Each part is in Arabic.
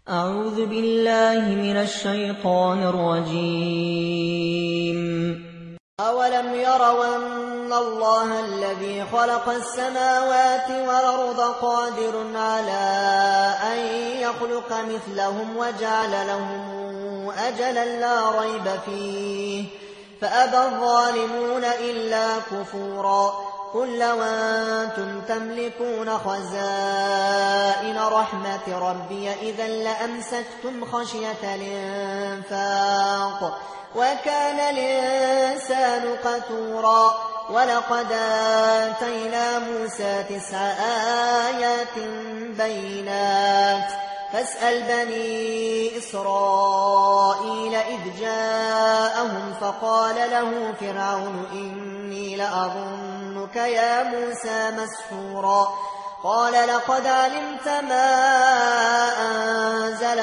أعوذ بالله من الشيطان الرجيم. أولم يروا أن الله الذي خلق السماوات والأرض قادر على أن يخلق مثلهم وجعل لهم أجلا لا ريب فيه فأبى الظالمون إلا كفورا. قل لو أنتم تملكون خزائن رحمة ربي إذا لأمسكتم خشية الإنفاق وكان الإنسان قتورا. ولقد آتينا موسى 9 آيات بينات فاسأل بني إسرائيل إذ جاءهم فقال له فرعون إني لأظنك يا موسى مسحورا. قال لقد علمت ما أنزل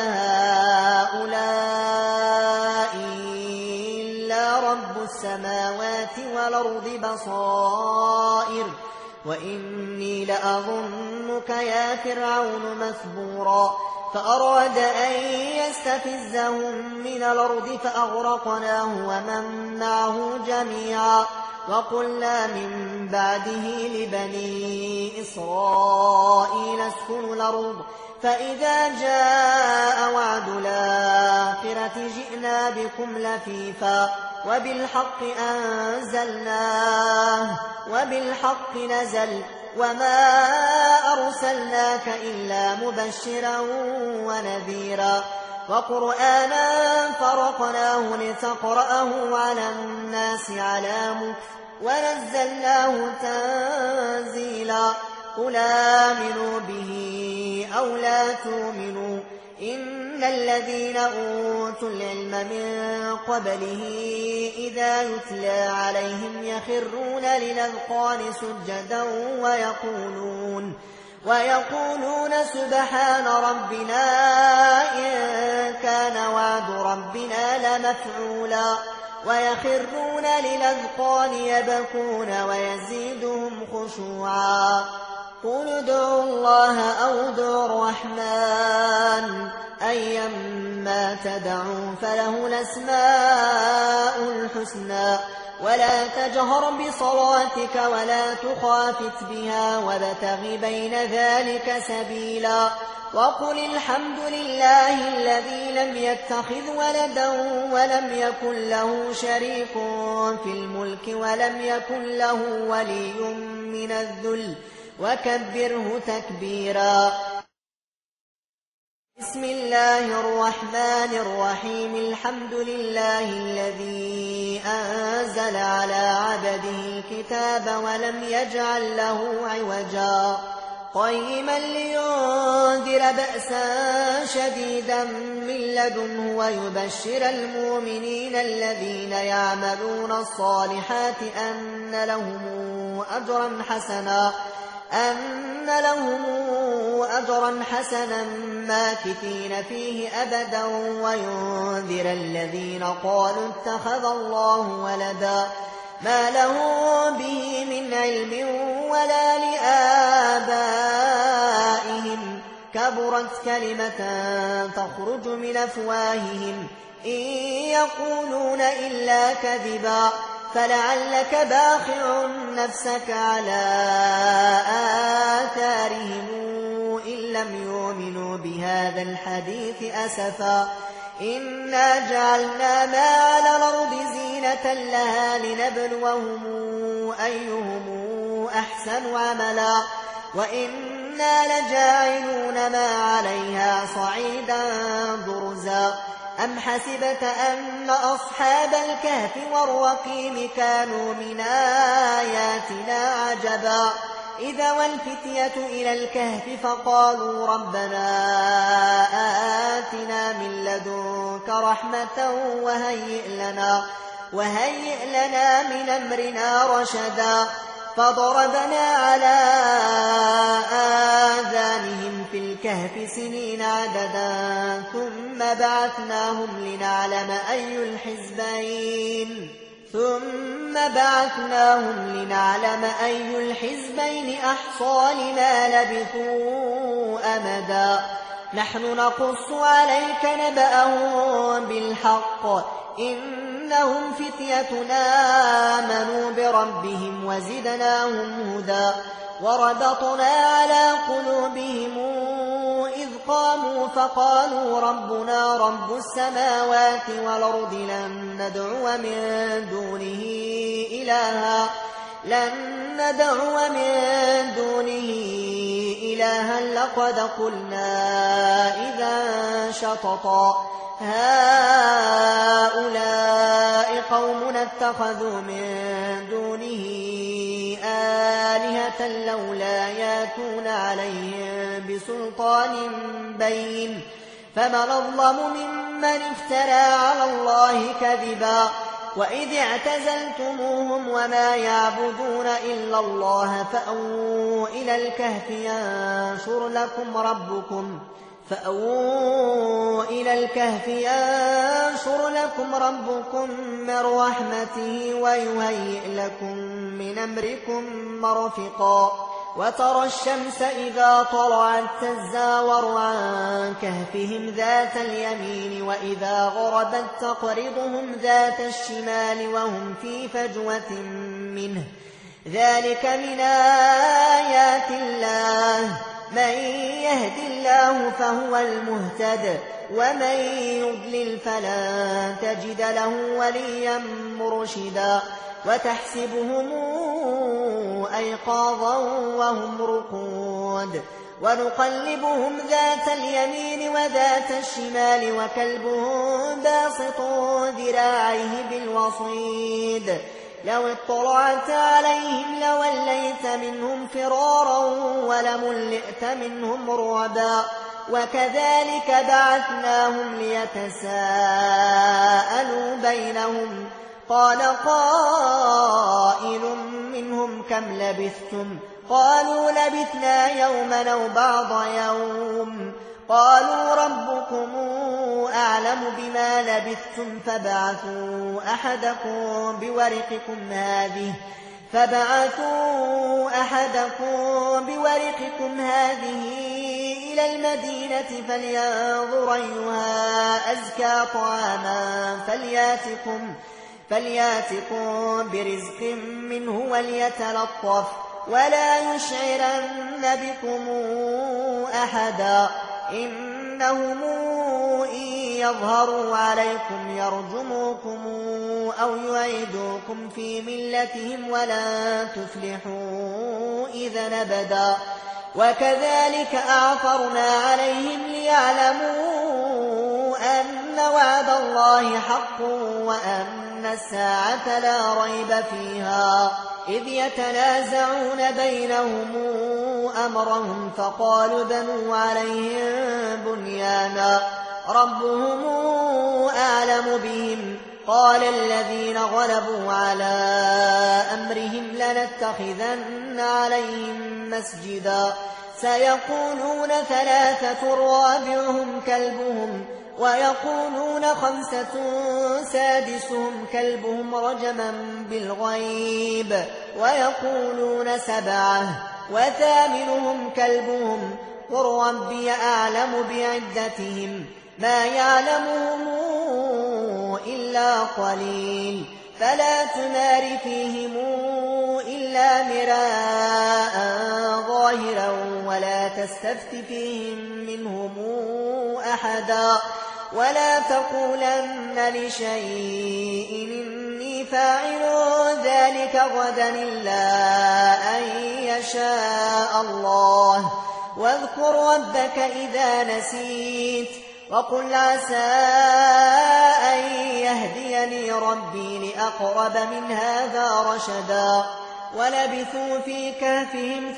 هؤلاء إلا رب السماوات والأرض بصائر وإني لأظنك يا فرعون مثبورا. فأراد أن يستفزهم من الأرض فأغرقناه ومن معه جميعا. وقلنا من بعده لبني إسرائيل اسكنوا الأرض فإذا جاء وعد الآخرة جئنا بكم لفيفا وبالحق أنزلناه وبالحق نزل وما أرسلناك إلا مبشرا ونذيرا. وقرآنا فرقناه لتقرأه على الناس على مكث ونزلناه تنزيلا. قل آمنوا به أو لا تؤمنوا إن الذين أوتوا العلم من قبله إذا يتلى عليهم يخرون للأذقان سجدا ويقولون سبحان ربنا إن كان وعد ربنا لمفعولا. ويخرون للأذقان يبكون ويزيدهم خشوعا. قل ادعوا الله أو ادعوا الرحمن أيما تدعوا فله الأسماء الحسنى ولا تجهر بصلاتك ولا تخافت بها وابتغ بين ذلك سبيلا. وقل الحمد لله الذي لم يتخذ ولدا ولم يكن له شريك في الملك ولم يكن له ولي من الذل وكبره تكبيرا. بسم الله الرحمن الرحيم. الحمد لله الذي أنزل على عبده الكتاب ولم يجعل له عوجا قيما لينذر بأسا شديدا من لدنه ويبشر المؤمنين الذين يعملون الصالحات أن لهم أجرا حسنا ماكثين فيه أبدا وينذر الذين قالوا اتخذ الله ولدا ما لهم به من علم ولا لآبائهم كبرت كلمة تخرج من أفواههم إن يقولون إلا كذبا. فلعلك باخع نفسك على آثارهم إن لم يؤمنوا بهذا الحديث أسفا. إنا جعلنا ما على الأرض زينة لها لنبلوهم أيهم أحسن عملا وإنا لجاعلون ما عليها صعيدا برزا. أم حسبت أن أصحاب الكهف والرقيم كانوا من آياتنا عجبا إذا والفتية إلى الكهف فقالوا ربنا آتنا من لدنك رحمة وهيئ لنا من أمرنا رشدا. فضربنا على آذانهم في الكهف سنين عددا ثم بعثناهم لنعلم أي الحزبين أحصى لما لبثوا أمدا. نحن نقص عليك نبأهم بالحق إنهم فتية آمنوا بربهم وزدناهم هدى وربطنا على قلوبهم إذ قاموا فقالوا ربنا رب السماوات والأرض لن ندعو من دونه إلها لقد قلنا إذا شططا هؤلاء قومنا اتخذوا من دونه آلهة لولا ياتون عليهم بسلطان بين فمن أظلم ممن افترى على الله كذبا وإذ اعتزلتموهم وما يعبدون إلا الله فأووا إلى الكهف ينشر لكم ربكم من رحمته ويهيئ لكم من أمركم مرفقا وترى الشمس إذا طلعت تزاور عن كهفهم ذات اليمين وإذا غربت تقرضهم ذات الشمال وهم في فجوة منه ذلك من آيات الله من يهد الله فهو المهتد ومن يضلل فلن تجد له وليا مرشدا وتحسبهم أيقاظا وهم رقود ونقلبهم ذات اليمين وذات الشمال وكلبهم باسط ذراعيه بالوصيد لو اطلعت عليهم لوليت منهم فرارا ولملئت منهم رعبا وكذلك بعثناهم ليتساءلوا بينهم قال قائل منهم كم لبثتم قالوا لبثنا يوما أو بعض يوم قالوا ربكم أعلم بما لبثتم فابعثوا أحدكم بورقكم هذه إلى المدينة فلينظر أيها أزكى طعاما فلياتكم برزق منه وليتلطف ولا يشعرن بكم أحدا إنهم إن يظهروا عليكم يرجموكم أو يعيدوكم في ملتهم ولن تفلحوا إذا أبدا وكذلك أعثرنا عليهم ليعلموا أن وعد الله حق وأن الساعة لا ريب فيها إذ يتنازعون بينهم أمرهم فقالوا بنوا عليهم بنيانا ربهم أعلم بهم قال الذين غلبوا على أمرهم لنتخذن عليهم مسجدا سيقولون 3 رابعهم كلبهم ويقولون 5 سادسهم كلبهم رجما بالغيب ويقولون 7 وثامنهم كلبهم قل ربي أعلم بعدتهم ما يعلمهم إلا قليل فلا تمار فيهم إلا مراء ظاهرا ولا تستفت فيهم منهم أحدا ولا تقولن لشيء إني فاعل ذلك غدا إلا أن يشاء الله واذكر ربك إذا نسيت وقل عسى أن يهديني ربي لأقرب من هذا رشدا ولبثوا في كهفهم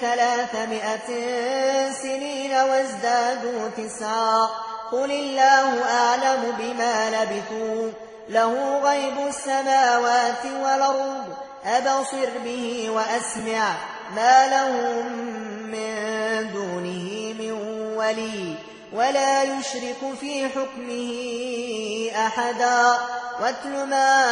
300 سنين وازدادوا 9 قل الله أعلم بما لبثوا له غيب السماوات والأرض أبصر به وأسمع ما لهم من دونه من ولي ولا يشرك في حكمه أحدا واتل ما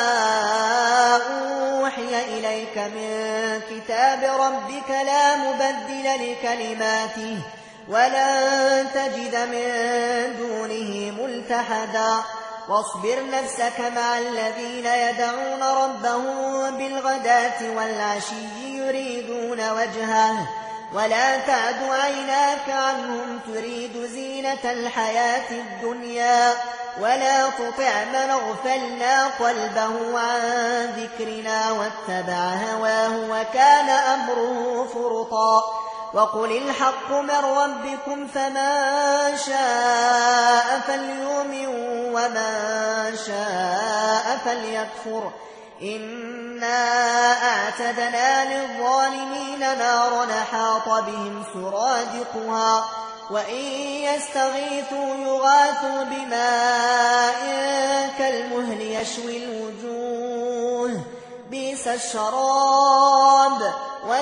أوحي إليك من كتاب ربك لا مبدل لكلماته ولن تجد من دونه ملتحدا واصبر نفسك مع الذين يدعون ربهم بالغداة والعشي يريدون وجهه ولا تعد عيناك عنهم تريد زينة الحياة الدنيا ولا تطع من اغفلنا قلبه عن ذكرنا واتبع هواه وكان أمره فرطا وقل الحق من ربكم فمن شاء فليؤمن ومن شاء فليكفر إنا أعتدنا للظالمين نارا حاط بهم سرادقها وإن يستغيثوا يغاثوا بماء كالمهل يشوي الوجوه بئس الشراب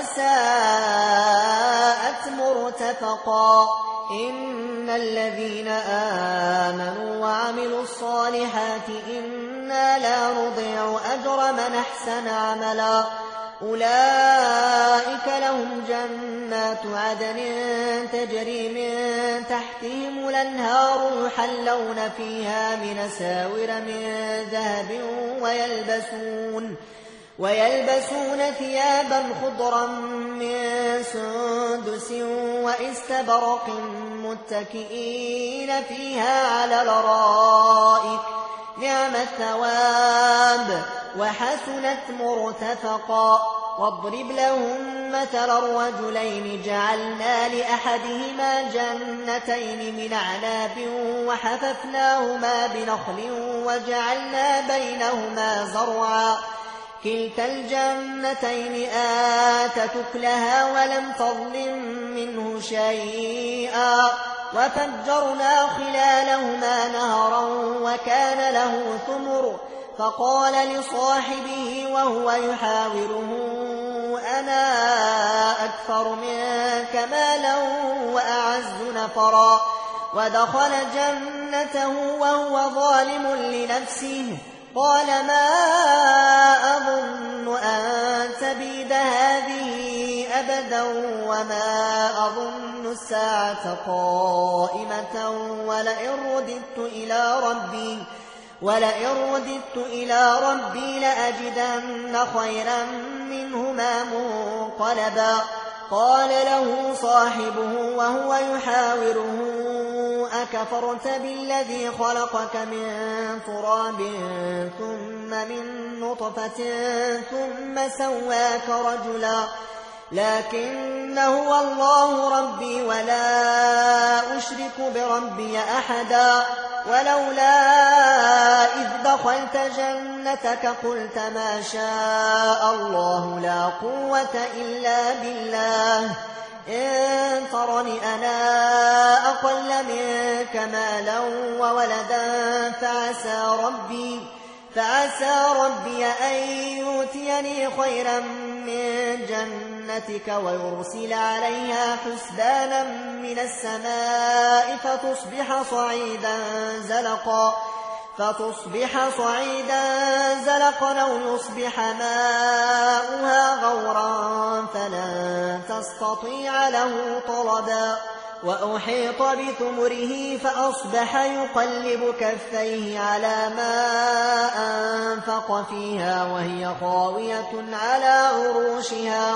وساءت مرتفقا إن الذين آمنوا وعملوا الصالحات إنا لا نضيع أجر من أحسن عملا أولئك لهم جنات عدن تجري من تحتهم الأنهار يحلون فيها من أساور من ذهب ويلبسون ثيابا خضرا من سندس واستبرق متكئين فيها على الأرائك نعم الثواب وحسنت مرتفقا واضرب لهم مثل الرجلين جعلنا لأحدهما جنتين من أعناب وحففناهما بنخل وجعلنا بينهما زرعا كلتا الجنتين آتت أكلها ولم تظلم منه شيئا وفجرنا خلالهما نهرا وكان له ثمر فقال لصاحبه وهو يحاوره أنا أكثر منك مالا وأعز نفرا ودخل جنته وهو ظالم لنفسه قال ما أظن أن تبيد هذه أبدا وما أظن الساعة قائمة ولئن رددت إلى ربي لأجدن خيرا منهما منقلبا قال له صاحبه وهو يحاوره أكفرت بالذي خلقك من تراب ثم من نطفة ثم سواك رجلا لكن هو الله ربي ولا أشرك بربي أحدا ولولا إذ دخلت جنتك قلت ما شاء الله لا قوة إلا بالله إن ترني أنا أقل منك مالا وولدا فعسى ربي أن يؤتيني خيرا من جنتك ويرسل عليها حسبانا من السماء فتصبح صعيدا زلقا أو يصبح ماؤها غورا فلن تستطيع له طلبا وأحيط بثمره فأصبح يقلب كفيه على ما أنفق فيها وهي خاوية على عروشها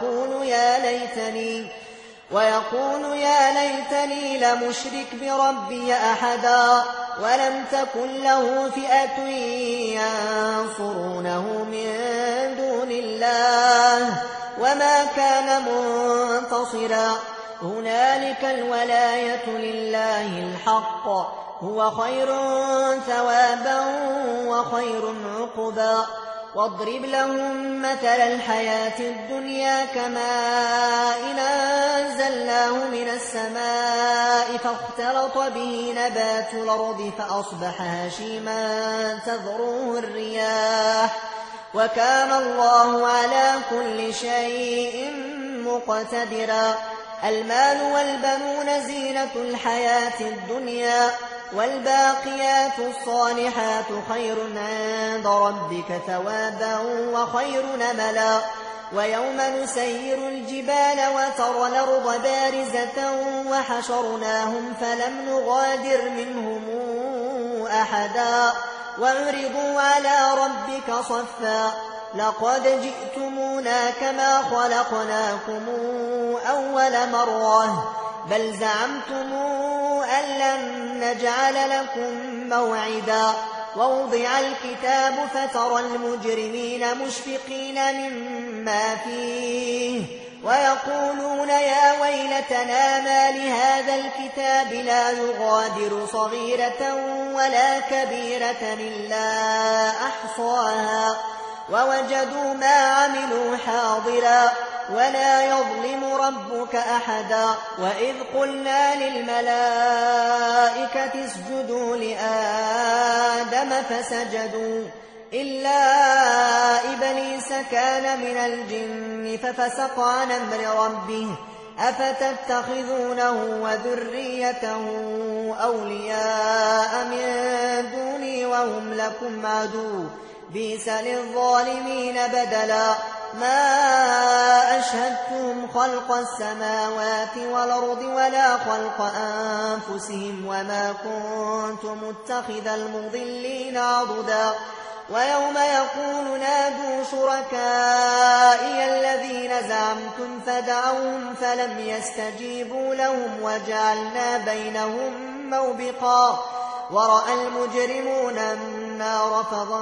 ويقول يا ليتني لمشرك بربي أحدا ولم تكن له فئة ينصرونه من دون الله وما كان منتصرا هنالك الولاية لله الحق هو خير ثوابا وخير عقبا واضرب لهم مثل الحياة الدنيا كماء أنزلناه من السماء فاختلط به نبات الأرض فأصبح هشيما تذروه الرياح وكان الله على كل شيء مقتدرا المال والبنون زينة الحياة الدنيا والباقيات الصالحات خير عند ربك ثوابا وخير نملا ويوم نسير الجبال وترى الأرض بارزة وحشرناهم فلم نغادر منهم أحدا وعرضوا على ربك صفا لقد جئتمونا كما خلقناكم أول مرة بل زعمتم أن لن نجعل لكم موعدا ووضع الكتاب فترى المجرمين مشفقين مما فيه ويقولون يا ويلتنا ما لهذا الكتاب لا يغادر صغيرة ولا كبيرة إلا أحصاها ووجدوا ما عملوا حاضرا ولا يظلم ربك أحدا وإذ قلنا للملائكة اسجدوا لآدم فسجدوا إلا إبليس كان من الجن ففسق عن أمر ربه أفتتخذونه وذريته أولياء من دوني وهم لكم عدو بئس للظالمين بدلا ما أشهدتهم خلق السماوات والأرض ولا خلق أنفسهم وما كنت متخذ المضلين عضدا ويوم يقول نادوا شركائي الذين زعمتم فدعوهم فلم يستجيبوا لهم وجعلنا بينهم موبقا ورأى المجرمون النار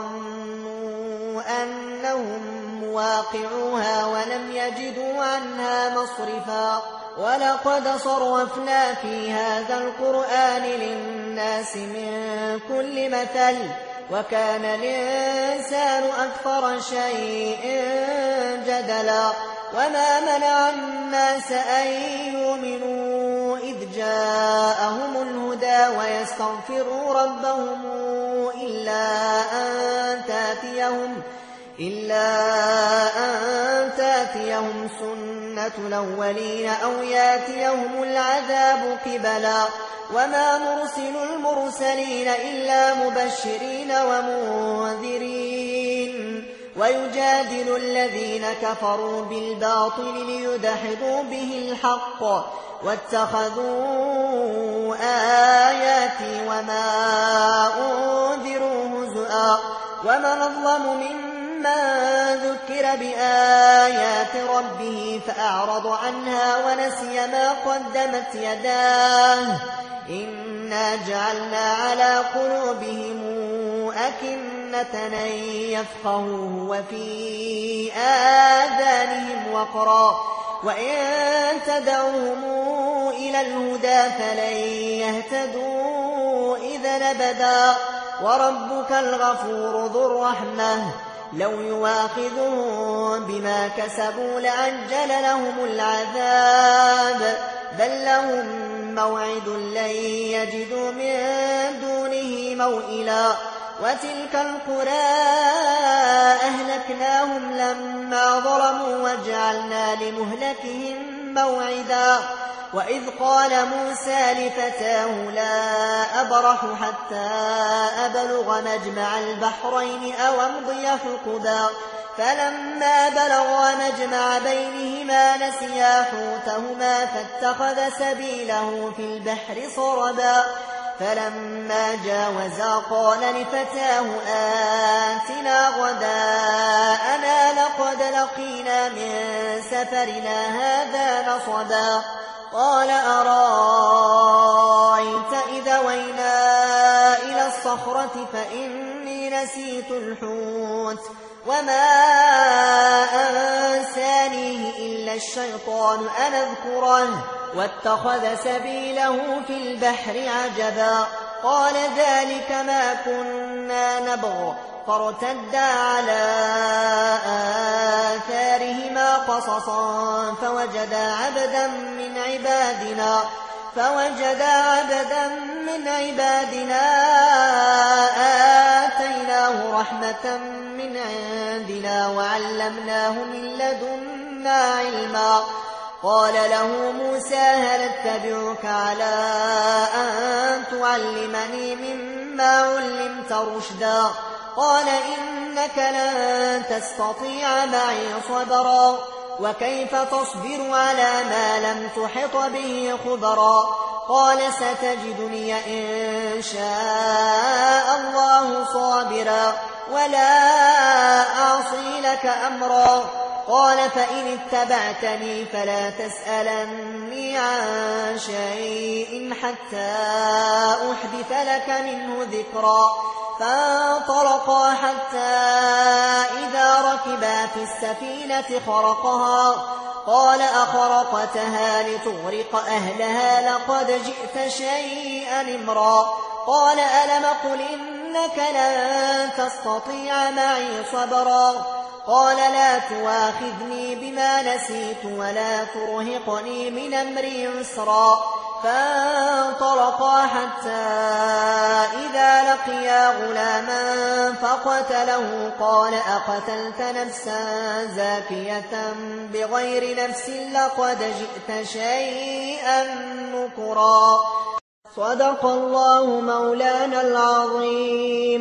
فظنوا أنهم مواقعوها ولم يجدوا عنها مصرفا ولقد صرفنا في هذا القرآن للناس من كل مثل وكان الإنسان أكثر شيء جدلا وما منع الناس أن يؤمنوا إذ جاءهم الهدى ويستغفروا ربهم إلا أن تاتيهم سنة الأولين أو ياتيهم العذاب قبلا وما نرسل المرسلين إلا مبشرين ومنذرين ويجادل الذين كفروا بالباطل ليدحضوا به الحق واتخذوا آياتي وما أنذروا هزؤا ومن أظلم ممن ذكر بآيات ربه فأعرض عنها ونسي ما قدمت يداه إنا جعلنا على قلوبهم أكنة أن يفقهوه وفي آذانهم وقرا وإن تدعوهم إلى الهدى فلن يهتدوا إذا أبدا وربك الغفور ذو الرحمة لو يواخذهم بما كسبوا لعجل لهم العذاب بل لهم موعد لن يجدوا من دونه موئلا وتلك القرى أهلكناهم لما ظلموا وجعلنا لمهلكهم موعدا وإذ قال موسى لفتاه لا أبرح حتى أبلغ مجمع البحرين أو أمضي حقبا فلما بلغا مجمع بينهما نسيا حوتهما فاتخذ سبيله في البحر صربا فلما جاوزا قال لفتاه آتنا غداءنا لقد لقينا من سفرنا هذا نصبا قال أرأيت إذا وينا إلى الصخرة فإني نسيت الحوت وما أنسانيه إلا الشيطان أن أذكره واتخذ سبيله في البحر عجبا قال ذلك ما كنا نبغ فارتدا على آثارهما قصصا فوجدا عبدا من عبادنا آتيناه رحمة من عندنا وعلمناه من لدنا علما قال له موسى هل اتبعك على أن تعلمني مما علمت رشدا قال إنك لن تستطيع معي صبرا وكيف تصبر على ما لم تحط به خبرا قال ستجدني إن شاء الله صابرا ولا أعصي لك أمرا قال فإن اتبعتني فلا تسألني عن شيء حتى أحدث لك منه ذكرا فانطلقا حتى إذا ركبا في السفينة خرقها قال أخرقتها لتغرق أهلها لقد جئت شيئا إمرا قال ألم قل إنك لن تستطيع معي صبرا قال لا تواخذني بما نسيت ولا ترهقني من أمري عسرا فانطلقا حتى إذا لقيا غلاما فقتله قال أقتلت نفسا زاكية بغير نفس لقد جئت شيئا نكرا صدق الله مولانا العظيم.